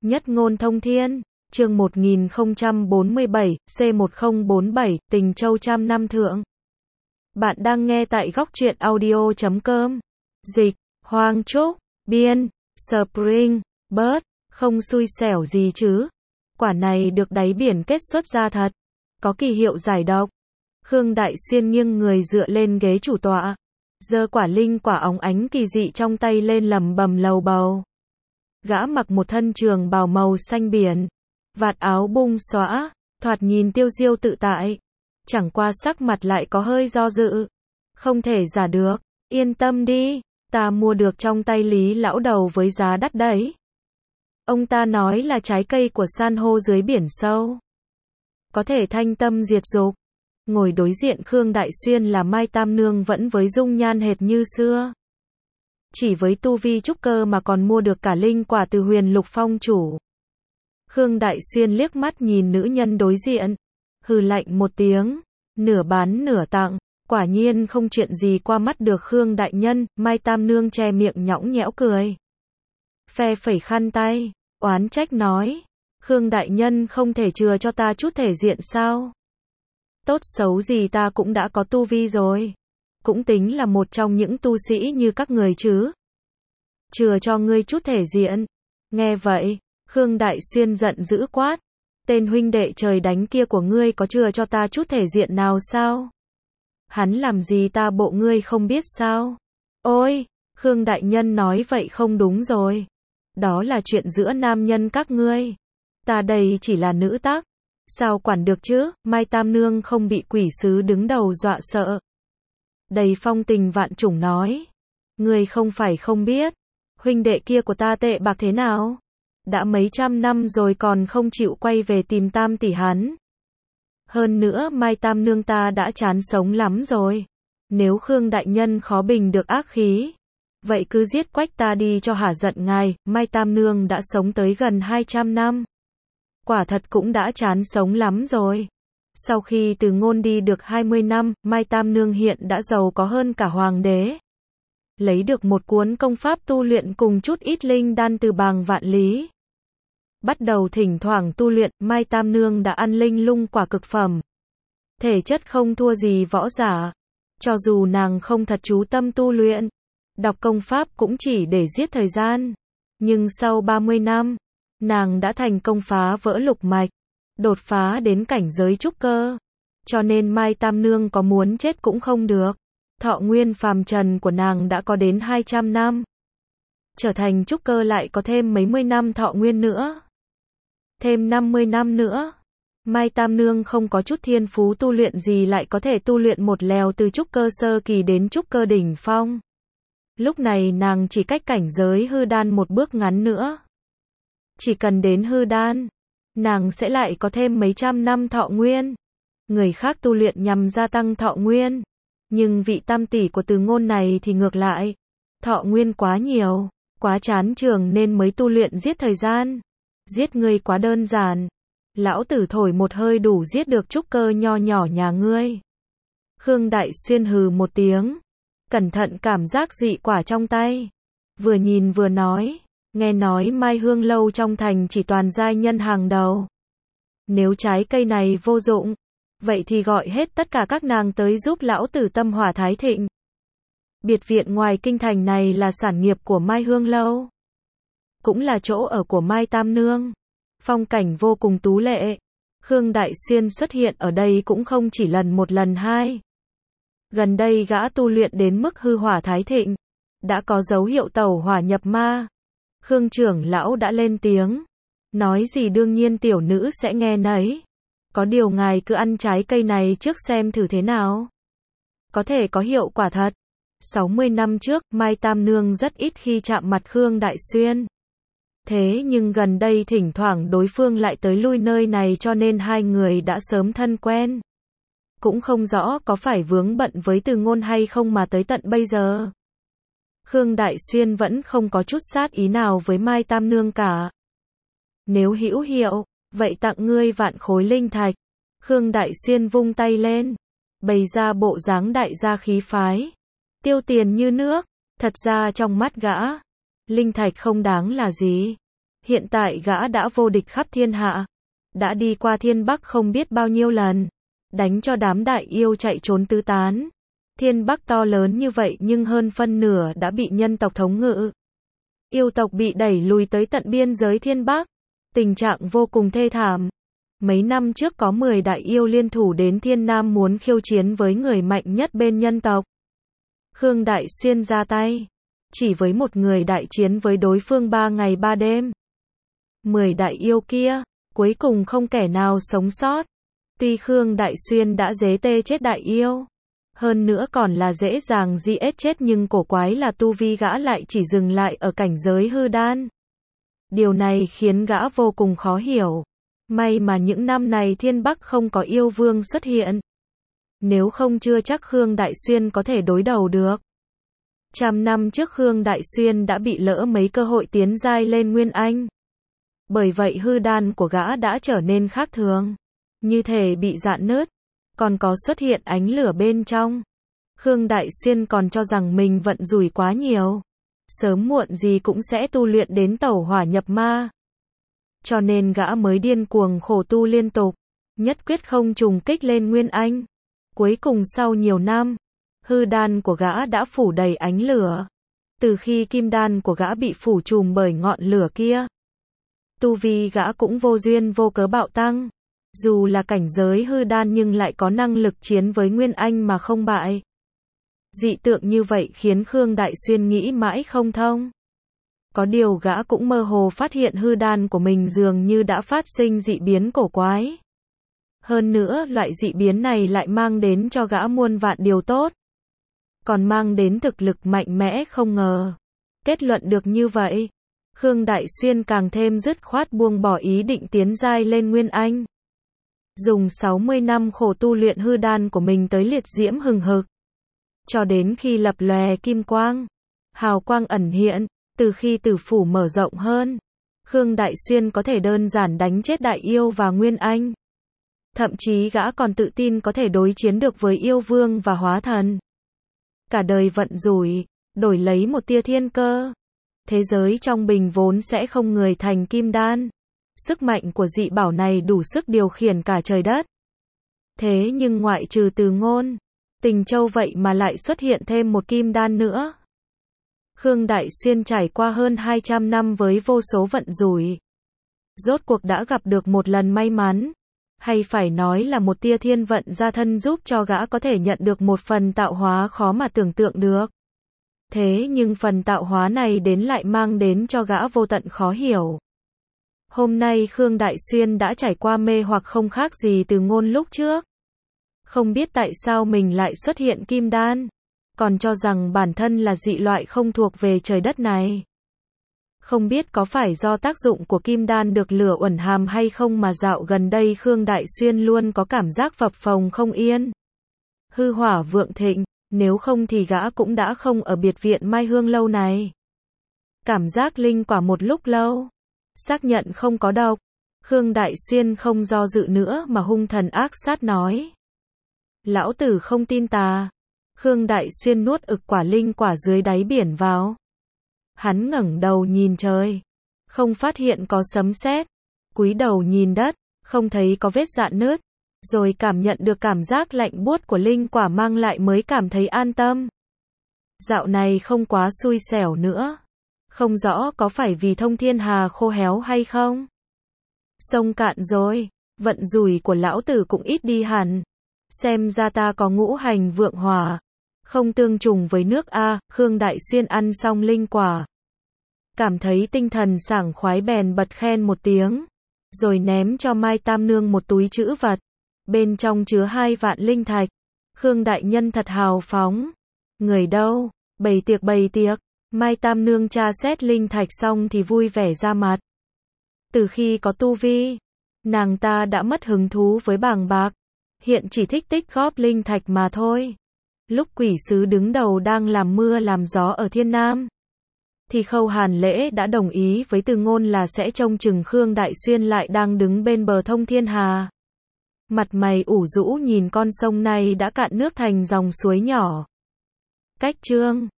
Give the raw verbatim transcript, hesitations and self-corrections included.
Nhất ngôn thông thiên, chương một nghìn không trăm bốn mươi bảy, C một không bốn bảy, Tình Châu trăm năm thượng. Bạn đang nghe tại góc truyện audio chấm com. Dịch, Hoàng Trúc, biên, Spring, Bird, không xui xẻo gì chứ. Quả này được đáy biển kết xuất ra thật. Có kỳ hiệu giải độc. Khương Đại Xuyên nghiêng người dựa lên ghế chủ tọa. Giơ quả linh quả óng ánh kỳ dị trong tay lên lầm bầm lầu bầu. Gã mặc một thân trường bào màu xanh biển. Vạt áo bung xõa, thoạt nhìn tiêu diêu tự tại. Chẳng qua sắc mặt lại có hơi do dự. Không thể giả được, yên tâm đi, ta mua được trong tay Lý lão đầu với giá đắt đấy. Ông ta nói là trái cây của san hô dưới biển sâu. Có thể thanh tâm diệt dục. Ngồi đối diện Khương Đại Xuyên là Mai Tam Nương vẫn với dung nhan hệt như xưa. Chỉ với tu vi trúc cơ mà còn mua được cả linh quả từ Huyền Lục Phong chủ. Khương Đại Xuyên liếc mắt nhìn nữ nhân đối diện. Hừ lạnh một tiếng. Nửa bán nửa tặng. Quả nhiên không chuyện gì qua mắt được Khương Đại Nhân. Mai Tam Nương che miệng nhõng nhẽo cười. Phe phẩy khăn tay. Oán trách nói. Khương Đại Nhân không thể chừa cho ta chút thể diện sao? Tốt xấu gì ta cũng đã có tu vi rồi. Cũng tính là một trong những tu sĩ như các người chứ. Chừa cho ngươi chút thể diện. Nghe vậy, Khương Đại Xuyên giận dữ quát. Tên huynh đệ trời đánh kia của ngươi có chừa cho ta chút thể diện nào sao? Hắn làm gì ta bộ ngươi không biết sao? Ôi, Khương Đại Nhân nói vậy không đúng rồi. Đó là chuyện giữa nam nhân các ngươi. Ta đây chỉ là nữ tác. Sao quản được chứ? Mai Tam Nương không bị quỷ sứ đứng đầu dọa sợ. Đầy phong tình vạn trùng nói. Ngươi không phải không biết. Huynh đệ kia của ta tệ bạc thế nào? Đã mấy trăm năm rồi còn không chịu quay về tìm Tam tỷ hắn. Hơn nữa Mai Tam Nương ta đã chán sống lắm rồi. Nếu Khương Đại Nhân khó bình được ác khí. Vậy cứ giết quách ta đi cho hả giận ngài. Mai Tam Nương đã sống tới gần hai trăm năm. Quả thật cũng đã chán sống lắm rồi. Sau khi từ ngôn đi được hai mươi năm, Mai Tam Nương hiện đã giàu có hơn cả hoàng đế. Lấy được một cuốn công pháp tu luyện cùng chút ít linh đan từ Bàng Vạn Lý. Bắt đầu thỉnh thoảng tu luyện, Mai Tam Nương đã ăn linh lung quả cực phẩm. Thể chất không thua gì võ giả. Cho dù nàng không thật chú tâm tu luyện, đọc công pháp cũng chỉ để giết thời gian. Nhưng sau ba mươi năm, nàng đã thành công phá vỡ lục mạch, đột phá đến cảnh giới trúc cơ. Cho nên Mai Tam Nương có muốn chết cũng không được. Thọ nguyên phàm trần của nàng đã có đến hai trăm năm. Trở thành trúc cơ lại có thêm mấy mươi năm thọ nguyên nữa. Thêm năm mươi năm nữa. Mai Tam Nương không có chút thiên phú tu luyện gì lại có thể tu luyện một lèo từ trúc cơ sơ kỳ đến trúc cơ đỉnh phong. Lúc này nàng chỉ cách cảnh giới hư đan một bước ngắn nữa. Chỉ cần đến hư đan, nàng sẽ lại có thêm mấy trăm năm thọ nguyên. Người khác tu luyện nhằm gia tăng thọ nguyên. Nhưng vị tam tỷ của Từ Ngôn này thì ngược lại. Thọ nguyên quá nhiều, quá chán trường nên mới tu luyện giết thời gian. Giết ngươi quá đơn giản. Lão tử thổi một hơi đủ giết được trúc cơ nho nhỏ nhà ngươi. Khương Đại Xuyên hừ một tiếng. Cẩn thận cảm giác dị quả trong tay. Vừa nhìn vừa nói. Nghe nói Mai Hương lâu trong thành chỉ toàn giai nhân hàng đầu. Nếu trái cây này vô dụng, vậy thì gọi hết tất cả các nàng tới giúp lão tử tâm hỏa thái thịnh. Biệt viện ngoài kinh thành này là sản nghiệp của Mai Hương lâu. Cũng là chỗ ở của Mai Tam Nương. Phong cảnh vô cùng tú lệ. Khương Đại Xuyên xuất hiện ở đây cũng không chỉ lần một lần hai. Gần đây gã tu luyện đến mức hư hỏa thái thịnh. Đã có dấu hiệu tẩu hỏa nhập ma. Khương trưởng lão đã lên tiếng. Nói gì đương nhiên tiểu nữ sẽ nghe nấy. Có điều ngài cứ ăn trái cây này trước xem thử thế nào. Có thể có hiệu quả thật. sáu mươi năm trước, Mai Tam Nương rất ít khi chạm mặt Khương Đại Xuyên. Thế nhưng gần đây thỉnh thoảng đối phương lại tới lui nơi này cho nên hai người đã sớm thân quen. Cũng không rõ có phải vướng bận với Từ Ngôn hay không mà tới tận bây giờ. Khương Đại Xuyên vẫn không có chút sát ý nào với Mai Tam Nương cả. Nếu hữu hiệu, vậy tặng ngươi vạn khối linh thạch. Khương Đại Xuyên vung tay lên, bày ra bộ dáng đại gia khí phái. Tiêu tiền như nước, thật ra trong mắt gã, linh thạch không đáng là gì. Hiện tại gã đã vô địch khắp thiên hạ. Đã đi qua thiên bắc không biết bao nhiêu lần. Đánh cho đám đại yêu chạy trốn tứ tán. Thiên bắc to lớn như vậy nhưng hơn phân nửa đã bị nhân tộc thống ngự. Yêu tộc bị đẩy lùi tới tận biên giới thiên bắc. Tình trạng vô cùng thê thảm. Mấy năm trước có mười đại yêu liên thủ đến thiên nam muốn khiêu chiến với người mạnh nhất bên nhân tộc. Khương Đại Xuyên ra tay. Chỉ với một người đại chiến với đối phương ba ngày ba đêm. Mười đại yêu kia, cuối cùng không kẻ nào sống sót. Tuy Khương Đại Xuyên đã dế tê chết đại yêu. Hơn nữa còn là dễ dàng di ết chết nhưng cổ quái là tu vi gã lại chỉ dừng lại ở cảnh giới hư đan. Điều này khiến gã vô cùng khó hiểu. May mà những năm này thiên bắc không có yêu vương xuất hiện. Nếu không chưa chắc Khương Đại Xuyên có thể đối đầu được. Trăm năm trước Khương Đại Xuyên đã bị lỡ mấy cơ hội tiến giai lên Nguyên Anh. Bởi vậy hư đan của gã đã trở nên khác thường. Như thể bị rạn nứt. Còn có xuất hiện ánh lửa bên trong. Khương Đại Xuyên còn cho rằng mình vận rủi quá nhiều. Sớm muộn gì cũng sẽ tu luyện đến tẩu hỏa nhập ma. Cho nên gã mới điên cuồng khổ tu liên tục. Nhất quyết không trùng kích lên Nguyên Anh. Cuối cùng sau nhiều năm, hư đan của gã đã phủ đầy ánh lửa. Từ khi kim đan của gã bị phủ trùm bởi ngọn lửa kia, tu vi gã cũng vô duyên vô cớ bạo tăng. Dù là cảnh giới hư đan nhưng lại có năng lực chiến với Nguyên Anh mà không bại. Dị tượng như vậy khiến Khương Đại Xuyên nghĩ mãi không thông. Có điều gã cũng mơ hồ phát hiện hư đan của mình dường như đã phát sinh dị biến cổ quái. Hơn nữa, loại dị biến này lại mang đến cho gã muôn vạn điều tốt. Còn mang đến thực lực mạnh mẽ không ngờ. Kết luận được như vậy, Khương Đại Xuyên càng thêm dứt khoát buông bỏ ý định tiến giai lên Nguyên Anh. Dùng sáu mươi năm khổ tu luyện hư đan của mình tới liệt diễm hừng hực. Cho đến khi lập lòe kim quang, hào quang ẩn hiện, từ khi tử phủ mở rộng hơn, Khương Đại Xuyên có thể đơn giản đánh chết đại yêu và Nguyên Anh. Thậm chí gã còn tự tin có thể đối chiến được với yêu vương và hóa thần. Cả đời vận rủi, đổi lấy một tia thiên cơ. Thế giới trong bình vốn sẽ không người thành kim đan. Sức mạnh của dị bảo này đủ sức điều khiển cả trời đất. Thế nhưng ngoại trừ Từ Ngôn, Tình Châu vậy mà lại xuất hiện thêm một kim đan nữa. Khương Đại Xuyên trải qua hơn hai trăm năm với vô số vận rủi. Rốt cuộc đã gặp được một lần may mắn. Hay phải nói là một tia thiên vận gia thân giúp cho gã có thể nhận được một phần tạo hóa khó mà tưởng tượng được. Thế nhưng phần tạo hóa này đến lại mang đến cho gã vô tận khó hiểu. Hôm nay Khương Đại Xuyên đã trải qua mê hoặc không khác gì Từ Ngôn lúc trước. Không biết tại sao mình lại xuất hiện kim đan. Còn cho rằng bản thân là dị loại không thuộc về trời đất này. Không biết có phải do tác dụng của kim đan được lửa uẩn hàm hay không mà dạo gần đây Khương Đại Xuyên luôn có cảm giác phập phồng không yên. Hư hỏa vượng thịnh, nếu không thì gã cũng đã không ở biệt viện Mai Hương lâu này. Cảm giác linh quả một lúc lâu. Xác nhận không có độc. Khương Đại Xuyên không do dự nữa mà hung thần ác sát nói. Lão tử không tin tà. Khương Đại Xuyên nuốt ực quả linh quả dưới đáy biển vào. Hắn ngẩng đầu nhìn trời. Không phát hiện có sấm sét. Cúi đầu nhìn đất. Không thấy có vết rạn nứt. Rồi cảm nhận được cảm giác lạnh buốt của linh quả mang lại mới cảm thấy an tâm. Dạo này không quá xui xẻo nữa. Không rõ có phải vì thông thiên hà khô héo hay không? Sông cạn rồi. Vận rủi của lão tử cũng ít đi hẳn. Xem ra ta có ngũ hành vượng hỏa. Không tương trùng với nước A. Khương Đại Xuyên ăn xong linh quả. Cảm thấy tinh thần sảng khoái bèn bật khen một tiếng. Rồi ném cho Mai Tam Nương một túi trữ vật. Bên trong chứa hai vạn linh thạch. Khương Đại Nhân thật hào phóng. Người đâu? Bày tiệc bày tiệc. Mai Tam Nương tra xét linh thạch xong thì vui vẻ ra mặt. Từ khi có tu vi, nàng ta đã mất hứng thú với bàng bạc. Hiện chỉ thích tích góp linh thạch mà thôi. Lúc quỷ sứ đứng đầu đang làm mưa làm gió ở Thiên Nam, thì Khâu Hàn Lễ đã đồng ý với Từ Ngôn là sẽ trông chừng Khương Đại Xuyên lại đang đứng bên bờ thông thiên hà. Mặt mày ủ rũ nhìn con sông này đã cạn nước thành dòng suối nhỏ. Cách chương